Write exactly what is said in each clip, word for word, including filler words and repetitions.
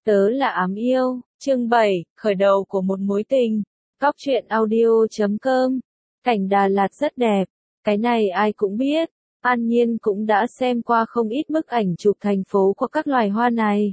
Tớ là ám yêu, chương bảy, khởi đầu của một mối tình. Cóc truyện audio chấm com. Cảnh Đà Lạt rất đẹp, cái này ai cũng biết. An Nhiên cũng đã xem qua không ít bức ảnh chụp thành phố của các loài hoa này.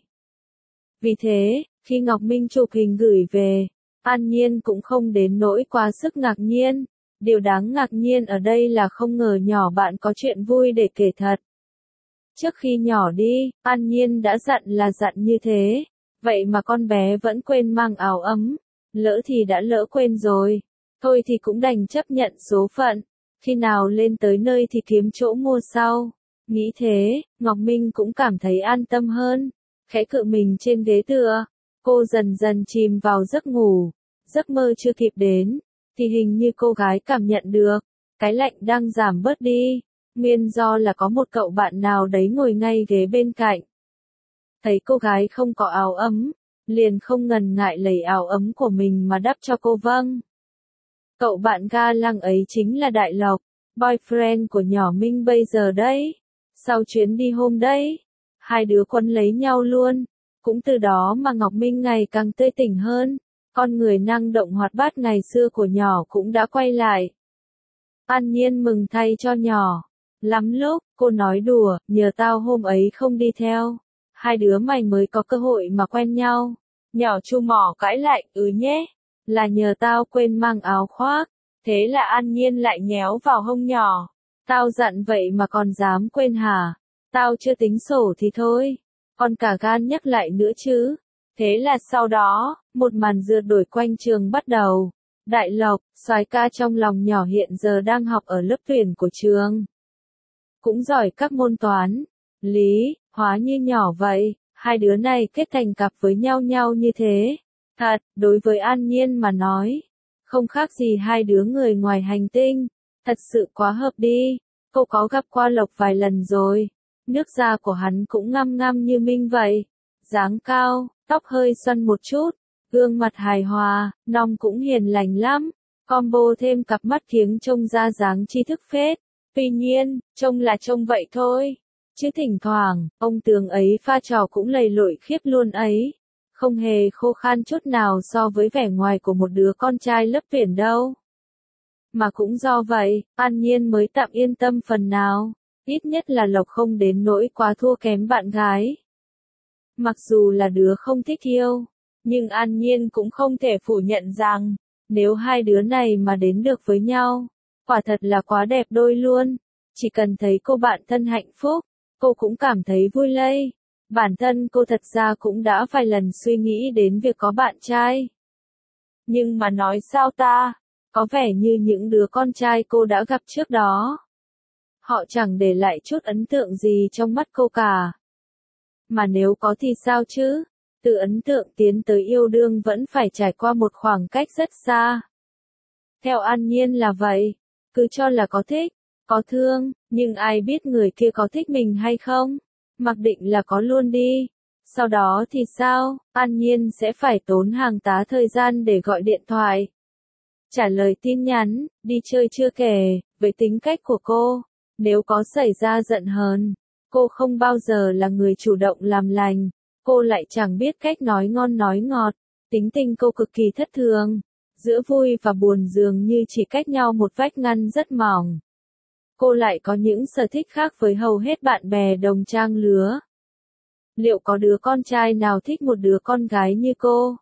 Vì thế, khi Ngọc Minh chụp hình gửi về, An Nhiên cũng không đến nỗi quá sức ngạc nhiên. Điều đáng ngạc nhiên ở đây là không ngờ nhỏ bạn có chuyện vui để kể thật. Trước khi nhỏ đi, An Nhiên đã dặn là dặn như thế. Vậy mà con bé vẫn quên mang áo ấm. Lỡ thì đã lỡ quên rồi. Thôi thì cũng đành chấp nhận số phận. Khi nào lên tới nơi thì kiếm chỗ mua sau. Nghĩ thế, Ngọc Minh cũng cảm thấy an tâm hơn. Khẽ cựa mình trên ghế tựa. Cô dần dần chìm vào giấc ngủ. Giấc mơ chưa kịp đến. Thì hình như cô gái cảm nhận được. Cái lạnh đang giảm bớt đi. Nguyên do là có một cậu bạn nào đấy ngồi ngay ghế bên cạnh. Thấy cô gái không có áo ấm, liền không ngần ngại lấy áo ấm của mình mà đắp cho cô. Vâng. Cậu bạn ga lăng ấy chính là Đại Lộc, boyfriend của nhỏ Minh bây giờ đấy. Sau chuyến đi hôm đấy, hai đứa quấn lấy nhau luôn. Cũng từ đó mà Ngọc Minh ngày càng tươi tỉnh hơn. Con người năng động hoạt bát ngày xưa của nhỏ cũng đã quay lại. An Nhiên mừng thay cho nhỏ. Lắm lúc, cô nói đùa, nhờ tao hôm ấy không đi theo. Hai đứa mày mới có cơ hội mà quen nhau. Nhỏ chu mỏ cãi lại, ừ nhé. Là nhờ tao quên mang áo khoác. Thế là An Nhiên lại nhéo vào hông nhỏ. Tao dặn vậy mà còn dám quên hả? Tao chưa tính sổ thì thôi. Còn cả gan nhắc lại nữa chứ. Thế là sau đó, một màn rượt đuổi quanh trường bắt đầu. Đại Lộc, soái ca trong lòng nhỏ hiện giờ đang học ở lớp tuyển của trường. Cũng giỏi các môn toán, lý, hóa như nhỏ vậy, hai đứa này kết thành cặp với nhau nhau như thế. Thật, đối với An Nhiên mà nói, không khác gì hai đứa người ngoài hành tinh, thật sự quá hợp đi. Cô có gặp qua Lộc vài lần rồi, nước da của hắn cũng ngăm ngăm như Minh vậy, dáng cao, tóc hơi xoăn một chút, gương mặt hài hòa, nong cũng hiền lành lắm, combo thêm cặp mắt kiếng trông ra dáng tri thức phết. Tuy nhiên, trông là trông vậy thôi. Chứ thỉnh thoảng, ông tướng ấy pha trò cũng lầy lội khiếp luôn ấy. Không hề khô khan chút nào so với vẻ ngoài của một đứa con trai lớp tuyển đâu. Mà cũng do vậy, An Nhiên mới tạm yên tâm phần nào. Ít nhất là Lộc không đến nỗi quá thua kém bạn gái. Mặc dù là đứa không thích yêu, nhưng An Nhiên cũng không thể phủ nhận rằng, nếu hai đứa này mà đến được với nhau, quả thật là quá đẹp đôi luôn. Chỉ cần thấy cô bạn thân hạnh phúc, cô cũng cảm thấy vui lây. Bản thân cô thật ra cũng đã vài lần suy nghĩ đến việc có bạn trai. Nhưng mà nói sao ta, có vẻ như những đứa con trai cô đã gặp trước đó, họ chẳng để lại chút ấn tượng gì trong mắt cô cả. Mà nếu có thì sao chứ, từ ấn tượng tiến tới yêu đương vẫn phải trải qua một khoảng cách rất xa. Theo An Nhiên là vậy. Cứ cho là có thích, có thương, nhưng ai biết người kia có thích mình hay không? Mặc định là có luôn đi. Sau đó thì sao? An Nhiên sẽ phải tốn hàng tá thời gian để gọi điện thoại, trả lời tin nhắn, đi chơi chưa kể. Với tính cách của cô, nếu có xảy ra giận hờn, cô không bao giờ là người chủ động làm lành. Cô lại chẳng biết cách nói ngon nói ngọt. Tính tình cô cực kỳ thất thường. Giữa vui và buồn dường như chỉ cách nhau một vách ngăn rất mỏng. Cô lại có những sở thích khác với hầu hết bạn bè đồng trang lứa. Liệu có đứa con trai nào thích một đứa con gái như cô?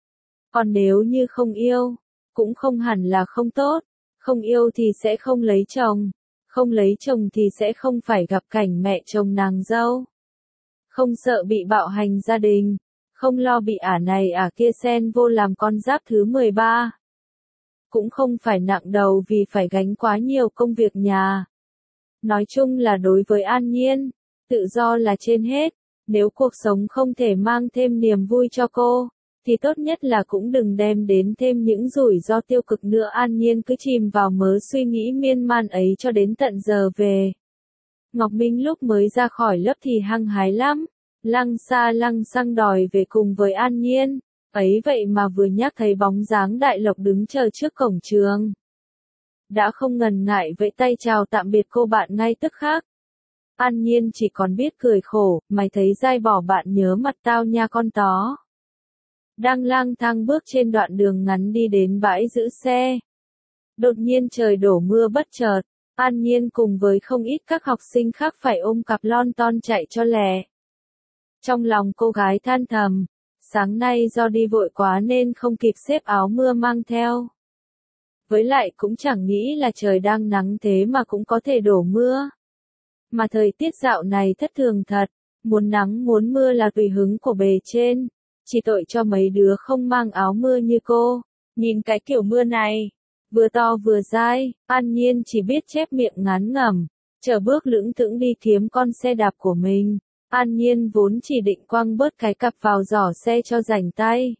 Còn nếu như không yêu, cũng không hẳn là không tốt. Không yêu thì sẽ không lấy chồng. Không lấy chồng thì sẽ không phải gặp cảnh mẹ chồng nàng dâu. Không sợ bị bạo hành gia đình. Không lo bị ả này ả kia xen vô làm con giáp thứ mười ba. Cũng không phải nặng đầu vì phải gánh quá nhiều công việc nhà. Nói chung là đối với An Nhiên, tự do là trên hết. Nếu cuộc sống không thể mang thêm niềm vui cho cô, thì tốt nhất là cũng đừng đem đến thêm những rủi ro tiêu cực nữa. An Nhiên cứ chìm vào mớ suy nghĩ miên man ấy cho đến tận giờ về. Ngọc Minh lúc mới ra khỏi lớp thì hăng hái lắm. Lăng xa lăng xăng đòi về cùng với An Nhiên. Ấy vậy mà vừa nhắc thấy bóng dáng Đại Lộc đứng chờ trước cổng trường, đã không ngần ngại vẫy tay chào tạm biệt cô bạn ngay tức khắc. An Nhiên chỉ còn biết cười khổ, mày thấy dai bỏ bạn nhớ mặt tao nha con tó. Đang lang thang bước trên đoạn đường ngắn đi đến bãi giữ xe. Đột nhiên trời đổ mưa bất chợt, An Nhiên cùng với không ít các học sinh khác phải ôm cặp lon ton chạy cho lẹ. Trong lòng cô gái than thầm, sáng nay do đi vội quá nên không kịp xếp áo mưa mang theo. Với lại cũng chẳng nghĩ là trời đang nắng thế mà cũng có thể đổ mưa. Mà thời tiết dạo này thất thường thật, muốn nắng muốn mưa là tùy hứng của bề trên. Chỉ tội cho mấy đứa không mang áo mưa như cô. Nhìn cái kiểu mưa này, vừa to vừa dai, An Nhiên chỉ biết chép miệng ngán ngẩm, chờ bước lững thững đi kiếm con xe đạp của mình. An Nhiên vốn chỉ định quăng bớt cái cặp vào giỏ xe cho rảnh tay.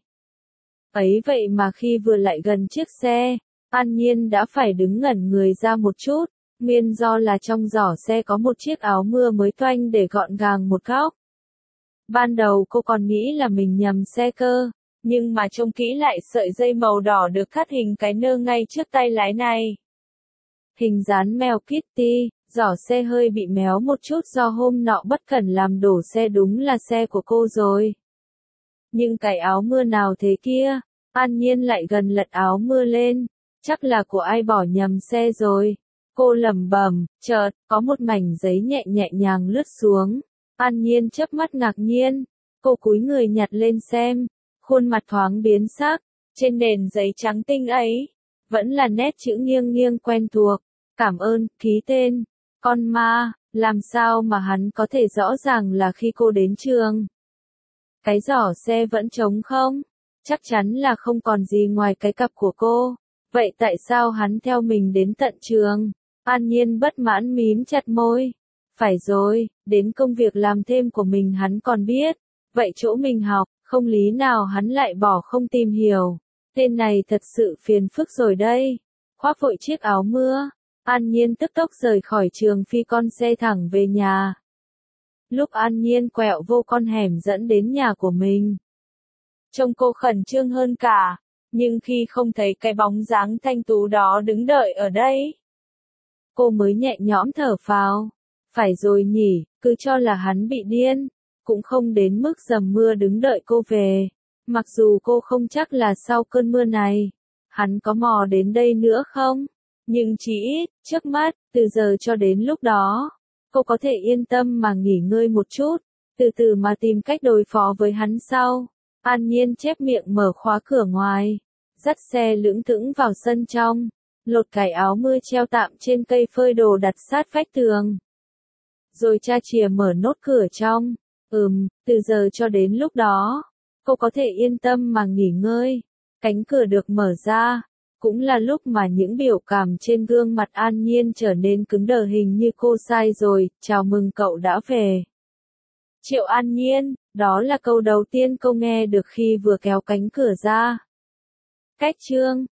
Ấy vậy mà khi vừa lại gần chiếc xe, An Nhiên đã phải đứng ngẩn người ra một chút, nguyên do là trong giỏ xe có một chiếc áo mưa mới toanh để gọn gàng một góc. Ban đầu cô còn nghĩ là mình nhầm xe cơ, nhưng mà trông kỹ lại sợi dây màu đỏ được thắt hình cái nơ ngay trước tay lái này. Hình dán mèo Kitty, giỏ xe hơi bị méo một chút do hôm nọ bất cẩn làm đổ xe, đúng là xe của cô rồi. Nhưng cái áo mưa nào thế kia? An Nhiên lại gần lật áo mưa lên, chắc là của ai bỏ nhầm xe rồi. Cô lẩm bẩm, chợt, có một mảnh giấy nhẹ nhẹ nhàng lướt xuống. An Nhiên chớp mắt ngạc nhiên, cô cúi người nhặt lên xem, khuôn mặt thoáng biến sắc, trên nền giấy trắng tinh ấy, vẫn là nét chữ nghiêng nghiêng quen thuộc, cảm ơn, ký tên, con ma, làm sao mà hắn có thể rõ ràng là khi cô đến trường. Cái giỏ xe vẫn trống không? Chắc chắn là không còn gì ngoài cái cặp của cô, vậy tại sao hắn theo mình đến tận trường? An Nhiên bất mãn mím chặt môi. Phải rồi, đến công việc làm thêm của mình hắn còn biết, vậy chỗ mình học, không lý nào hắn lại bỏ không tìm hiểu. Tên này thật sự phiền phức rồi đây. Khoác vội chiếc áo mưa, An Nhiên tức tốc rời khỏi trường phi con xe thẳng về nhà. Lúc An Nhiên quẹo vô con hẻm dẫn đến nhà của mình, trông cô khẩn trương hơn cả, nhưng khi không thấy cái bóng dáng thanh tú đó đứng đợi ở đây, cô mới nhẹ nhõm thở phào. Phải rồi nhỉ, cứ cho là hắn bị điên, cũng không đến mức dầm mưa đứng đợi cô về. Mặc dù cô không chắc là sau cơn mưa này, hắn có mò đến đây nữa không, nhưng chỉ ít, trước mắt, từ giờ cho đến lúc đó, cô có thể yên tâm mà nghỉ ngơi một chút, từ từ mà tìm cách đối phó với hắn sau. An Nhiên chép miệng mở khóa cửa ngoài, dắt xe lững thững vào sân trong, lột cái áo mưa treo tạm trên cây phơi đồ đặt sát vách tường. Rồi cha chìa mở nốt cửa trong. Ừm, từ giờ cho đến lúc đó, cô có thể yên tâm mà nghỉ ngơi. Cánh cửa được mở ra, cũng là lúc mà những biểu cảm trên gương mặt An Nhiên trở nên cứng đờ, hình như cô sai rồi. Chào mừng cậu đã về. Triệu An Nhiên, đó là câu đầu tiên cô nghe được khi vừa kéo cánh cửa ra. Cách chương